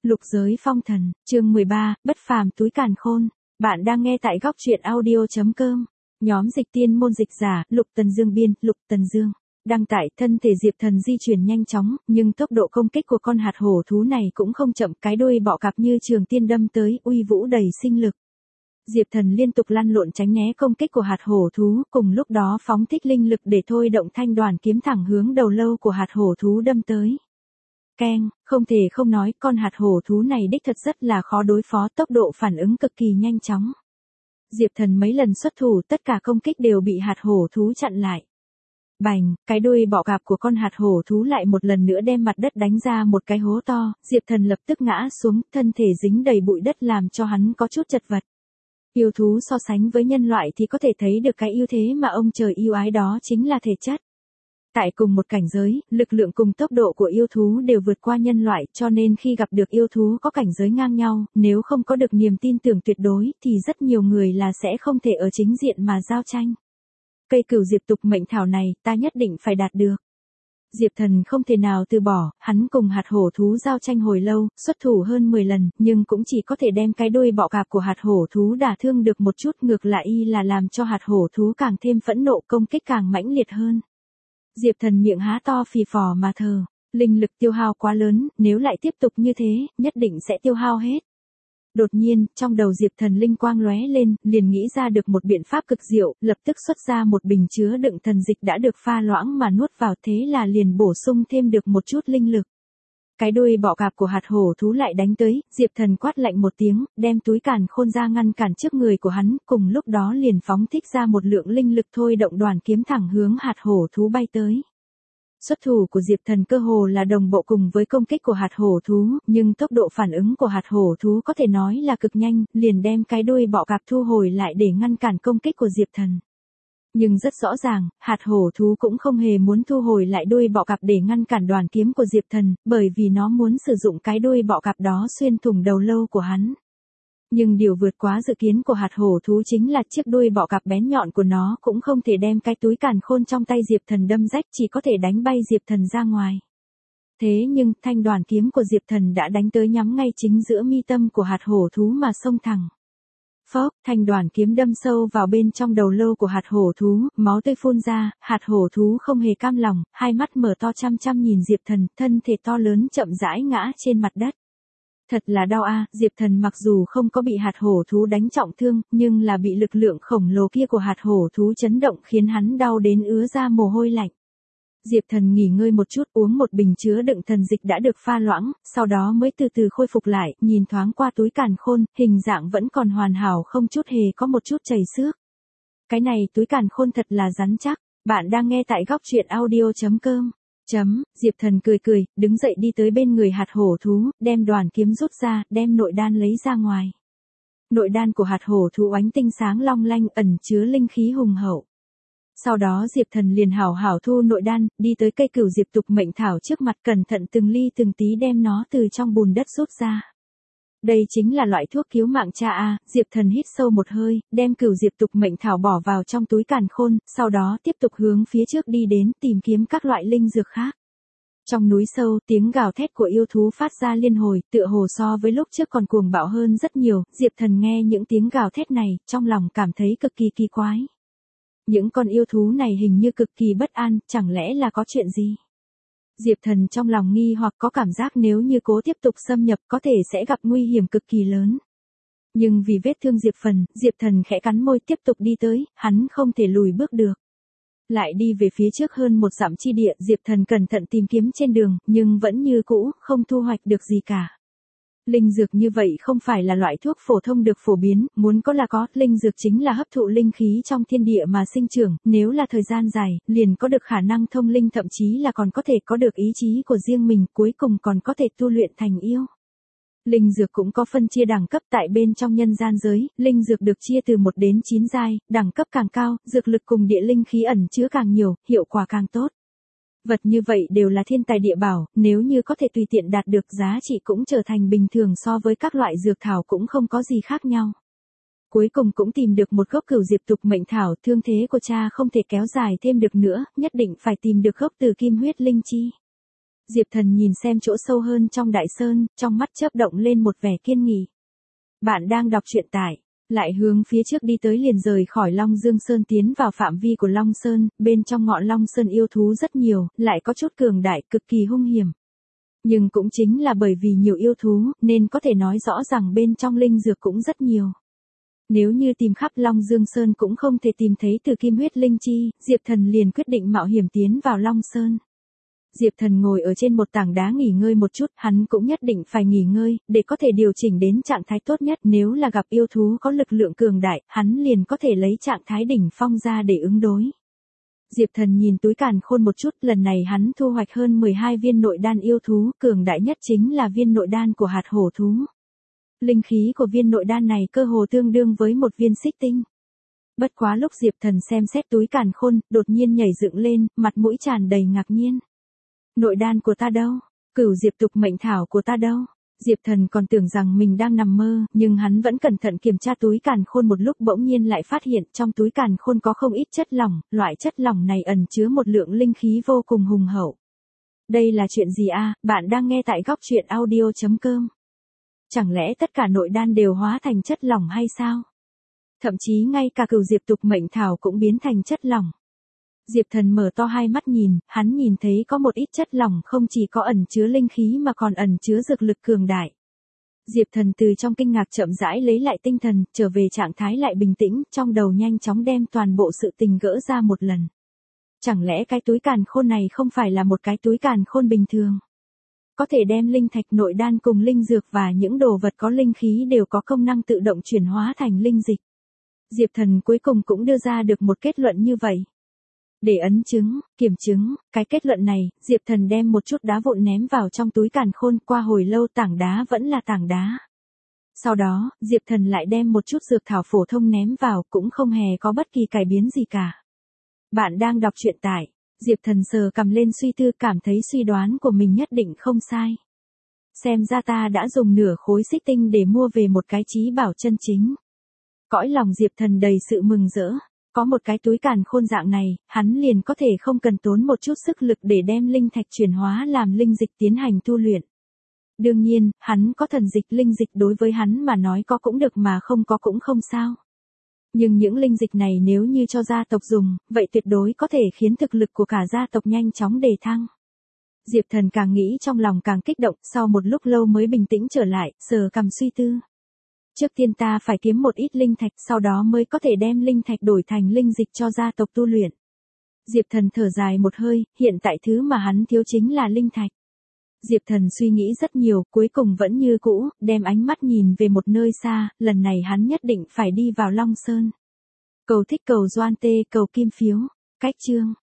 Lục giới phong thần, chương 13, bất phàm túi càn khôn. Bạn đang nghe tại góc truyện audio.com. Nhóm dịch tiên môn dịch giả, Lục Tần Dương biên, Lục Tần Dương. Đăng tải. Thân thể Diệp Thần di chuyển nhanh chóng, nhưng tốc độ công kích của con hạt hổ thú này cũng không chậm, cái đuôi bọ cạp như trường tiên đâm tới, uy vũ đầy sinh lực. Diệp Thần liên tục lăn lộn tránh né công kích của hạt hổ thú, cùng lúc đó phóng thích linh lực để thôi động thanh đoàn kiếm thẳng hướng đầu lâu của hạt hổ thú đâm tới. Keng, không thể không nói, con hạt hổ thú này đích thật rất là khó đối phó, tốc độ phản ứng cực kỳ nhanh chóng. Diệp Thần mấy lần xuất thủ, tất cả công kích đều bị hạt hổ thú chặn lại. Bành, cái đuôi bọ cạp của con hạt hổ thú lại một lần nữa đem mặt đất đánh ra một cái hố to, Diệp Thần lập tức ngã xuống, thân thể dính đầy bụi đất làm cho hắn có chút chật vật. Yêu thú so sánh với nhân loại thì có thể thấy được cái ưu thế mà ông trời yêu ái, đó chính là thể chất. Tại cùng một cảnh giới, lực lượng cùng tốc độ của yêu thú đều vượt qua nhân loại, cho nên khi gặp được yêu thú có cảnh giới ngang nhau, nếu không có được niềm tin tưởng tuyệt đối, thì rất nhiều người là sẽ không thể ở chính diện mà giao tranh. Cây cửu diệp tục mệnh thảo này, ta nhất định phải đạt được. Diệp Thần không thể nào từ bỏ, hắn cùng hạt hổ thú giao tranh hồi lâu, xuất thủ hơn 10 lần, nhưng cũng chỉ có thể đem cái đuôi bọ cạp của hạt hổ thú đả thương được một chút, ngược lại y là làm cho hạt hổ thú càng thêm phẫn nộ, công kích càng mãnh liệt hơn. Diệp Thần miệng há to phì phò mà thở, linh lực tiêu hao quá lớn, nếu lại tiếp tục như thế, nhất định sẽ tiêu hao hết. Đột nhiên, trong đầu Diệp Thần linh quang lóe lên, liền nghĩ ra được một biện pháp cực diệu, lập tức xuất ra một bình chứa đựng thần dịch đã được pha loãng mà nuốt vào, thế là liền bổ sung thêm được một chút linh lực. Cái đuôi bọ cạp của hạt hổ thú lại đánh tới, Diệp Thần quát lạnh một tiếng, đem túi càn khôn ra ngăn cản trước người của hắn, cùng lúc đó liền phóng thích ra một lượng linh lực thôi động đoàn kiếm thẳng hướng hạt hổ thú bay tới. Xuất thủ của Diệp Thần cơ hồ là đồng bộ cùng với công kích của hạt hổ thú, nhưng tốc độ phản ứng của hạt hổ thú có thể nói là cực nhanh, liền đem cái đuôi bọ cạp thu hồi lại để ngăn cản công kích của Diệp Thần. Nhưng rất rõ ràng, hạt hổ thú cũng không hề muốn thu hồi lại đuôi bọ cạp để ngăn cản đoàn kiếm của Diệp Thần, bởi vì nó muốn sử dụng cái đuôi bọ cạp đó xuyên thủng đầu lâu của hắn. Nhưng điều vượt quá dự kiến của hạt hổ thú chính là chiếc đuôi bọ cạp bén nhọn của nó cũng không thể đem cái túi càn khôn trong tay Diệp Thần đâm rách, chỉ có thể đánh bay Diệp Thần ra ngoài. Thế nhưng, thanh đoàn kiếm của Diệp Thần đã đánh tới nhắm ngay chính giữa mi tâm của hạt hổ thú mà xông thẳng. Phốc, thanh đoàn kiếm đâm sâu vào bên trong đầu lâu của hạt hổ thú, máu tươi phun ra, hạt hổ thú không hề cam lòng, hai mắt mở to chăm chăm nhìn Diệp Thần, thân thể to lớn chậm rãi ngã trên mặt đất. Thật là đau a, Diệp Thần mặc dù không có bị hạt hổ thú đánh trọng thương, nhưng là bị lực lượng khổng lồ kia của hạt hổ thú chấn động khiến hắn đau đến ứa ra mồ hôi lạnh. Diệp Thần nghỉ ngơi một chút, uống một bình chứa đựng thần dịch đã được pha loãng, sau đó mới từ từ khôi phục lại, nhìn thoáng qua túi càn khôn, hình dạng vẫn còn hoàn hảo, không chút hề có một chút chảy xước. Cái này túi càn khôn thật là rắn chắc. Bạn đang nghe tại góc truyện audio.com. Diệp Thần cười cười, đứng dậy đi tới bên người hạt hổ thú, đem đoàn kiếm rút ra, đem nội đan lấy ra ngoài. Nội đan của hạt hổ thú oánh tinh sáng long lanh, ẩn chứa linh khí hùng hậu. Sau đó Diệp Thần liền hảo hảo thu nội đan, đi tới cây cửu diệp tục mệnh thảo trước mặt, cẩn thận từng ly từng tí đem nó từ trong bùn đất rút ra. Đây chính là loại thuốc cứu mạng cha a. Diệp Thần hít sâu một hơi, đem cửu diệp tục mệnh thảo bỏ vào trong túi càn khôn, sau đó tiếp tục hướng phía trước đi đến, tìm kiếm các loại linh dược khác. Trong núi sâu, tiếng gào thét của yêu thú phát ra liên hồi, tựa hồ so với lúc trước còn cuồng bạo hơn rất nhiều. Diệp Thần nghe những tiếng gào thét này, trong lòng cảm thấy cực kỳ kỳ quái. Những con yêu thú này hình như cực kỳ bất an, chẳng lẽ là có chuyện gì? Diệp Thần trong lòng nghi hoặc, có cảm giác nếu như cố tiếp tục xâm nhập có thể sẽ gặp nguy hiểm cực kỳ lớn. Nhưng vì vết thương Diệp Thần khẽ cắn môi tiếp tục đi tới, hắn không thể lùi bước được. Lại đi về phía trước hơn một dặm chi địa, Diệp Thần cẩn thận tìm kiếm trên đường, nhưng vẫn như cũ, không thu hoạch được gì cả. Linh dược như vậy không phải là loại thuốc phổ thông được phổ biến, muốn có là có, linh dược chính là hấp thụ linh khí trong thiên địa mà sinh trưởng, nếu là thời gian dài, liền có được khả năng thông linh, thậm chí là còn có thể có được ý chí của riêng mình, cuối cùng còn có thể tu luyện thành yêu. Linh dược cũng có phân chia đẳng cấp tại bên trong nhân gian giới, linh dược được chia từ 1 đến 9 giai, đẳng cấp càng cao, dược lực cùng địa linh khí ẩn chứa càng nhiều, hiệu quả càng tốt. Vật như vậy đều là thiên tài địa bảo, nếu như có thể tùy tiện đạt được, giá trị cũng trở thành bình thường, so với các loại dược thảo cũng không có gì khác nhau. Cuối cùng cũng tìm được một gốc cửu diệp tục mệnh thảo, thương thế của cha không thể kéo dài thêm được nữa, nhất định phải tìm được gốc từ kim huyết linh chi. Diệp Thần nhìn xem chỗ sâu hơn trong đại sơn, trong mắt chớp động lên một vẻ kiên nghị. Bạn đang đọc truyện tại, lại hướng phía trước đi tới liền rời khỏi Long Dương Sơn tiến vào phạm vi của Long Sơn, bên trong ngọn Long Sơn yêu thú rất nhiều, lại có chút cường đại, cực kỳ hung hiểm. Nhưng cũng chính là bởi vì nhiều yêu thú, nên có thể nói rõ rằng bên trong linh dược cũng rất nhiều. Nếu như tìm khắp Long Dương Sơn cũng không thể tìm thấy từ kim huyết linh chi, Diệp Thần liền quyết định mạo hiểm tiến vào Long Sơn. Diệp Thần ngồi ở trên một tảng đá nghỉ ngơi một chút, hắn cũng nhất định phải nghỉ ngơi, để có thể điều chỉnh đến trạng thái tốt nhất. Nếu là gặp yêu thú có lực lượng cường đại, hắn liền có thể lấy trạng thái đỉnh phong ra để ứng đối. Diệp Thần nhìn túi càn khôn một chút, lần này hắn thu hoạch hơn 12 viên nội đan yêu thú, cường đại nhất chính là viên nội đan của hạt hổ thú. Linh khí của viên nội đan này cơ hồ tương đương với một viên xích tinh. Bất quá lúc Diệp Thần xem xét túi càn khôn, đột nhiên nhảy dựng lên, mặt mũi tràn đầy ngạc nhiên. Nội đan của ta đâu? Cửu diệp tục mệnh thảo của ta đâu? Diệp Thần còn tưởng rằng mình đang nằm mơ, nhưng hắn vẫn cẩn thận kiểm tra túi càn khôn một lúc, bỗng nhiên lại phát hiện trong túi càn khôn có không ít chất lỏng, loại chất lỏng này ẩn chứa một lượng linh khí vô cùng hùng hậu. Đây là chuyện gì a? Bạn đang nghe tại góc truyện audio.com. Chẳng lẽ tất cả nội đan đều hóa thành chất lỏng hay sao? Thậm chí ngay cả cửu diệp tục mệnh thảo cũng biến thành chất lỏng. Diệp Thần mở to hai mắt nhìn, hắn nhìn thấy có một ít chất lỏng không chỉ có ẩn chứa linh khí mà còn ẩn chứa dược lực cường đại. Diệp Thần từ trong kinh ngạc chậm rãi lấy lại tinh thần, trở về trạng thái lại bình tĩnh, trong đầu nhanh chóng đem toàn bộ sự tình gỡ ra một lần. Chẳng lẽ cái túi càn khôn này không phải là một cái túi càn khôn bình thường? Có thể đem linh thạch, nội đan cùng linh dược và những đồ vật có linh khí đều có công năng tự động chuyển hóa thành linh dịch. Diệp Thần cuối cùng cũng đưa ra được một kết luận như vậy. Để ấn chứng, kiểm chứng, cái kết luận này, Diệp Thần đem một chút đá vụn ném vào trong túi càn khôn, qua hồi lâu tảng đá vẫn là tảng đá. Sau đó, Diệp Thần lại đem một chút dược thảo phổ thông ném vào, cũng không hề có bất kỳ cải biến gì cả. Bạn đang đọc truyện tại, Diệp Thần sờ cầm lên suy tư, cảm thấy suy đoán của mình nhất định không sai. Xem ra ta đã dùng nửa khối xích tinh để mua về một cái chí bảo chân chính. Cõi lòng Diệp Thần đầy sự mừng rỡ. Có một cái túi càn khôn dạng này, hắn liền có thể không cần tốn một chút sức lực để đem linh thạch chuyển hóa làm linh dịch tiến hành tu luyện. Đương nhiên, hắn có thần dịch, linh dịch đối với hắn mà nói có cũng được mà không có cũng không sao. Nhưng những linh dịch này nếu như cho gia tộc dùng, vậy tuyệt đối có thể khiến thực lực của cả gia tộc nhanh chóng đề thăng. Diệp Thần càng nghĩ trong lòng càng kích động, sau một lúc lâu mới bình tĩnh trở lại, sờ cằm suy tư. Trước tiên ta phải kiếm một ít linh thạch, sau đó mới có thể đem linh thạch đổi thành linh dịch cho gia tộc tu luyện. Diệp Thần thở dài một hơi, hiện tại thứ mà hắn thiếu chính là linh thạch. Diệp Thần suy nghĩ rất nhiều, cuối cùng vẫn như cũ, đem ánh mắt nhìn về một nơi xa, lần này hắn nhất định phải đi vào Long Sơn. Cầu thích cầu Doan Tê, cầu kim phiếu, cách chương.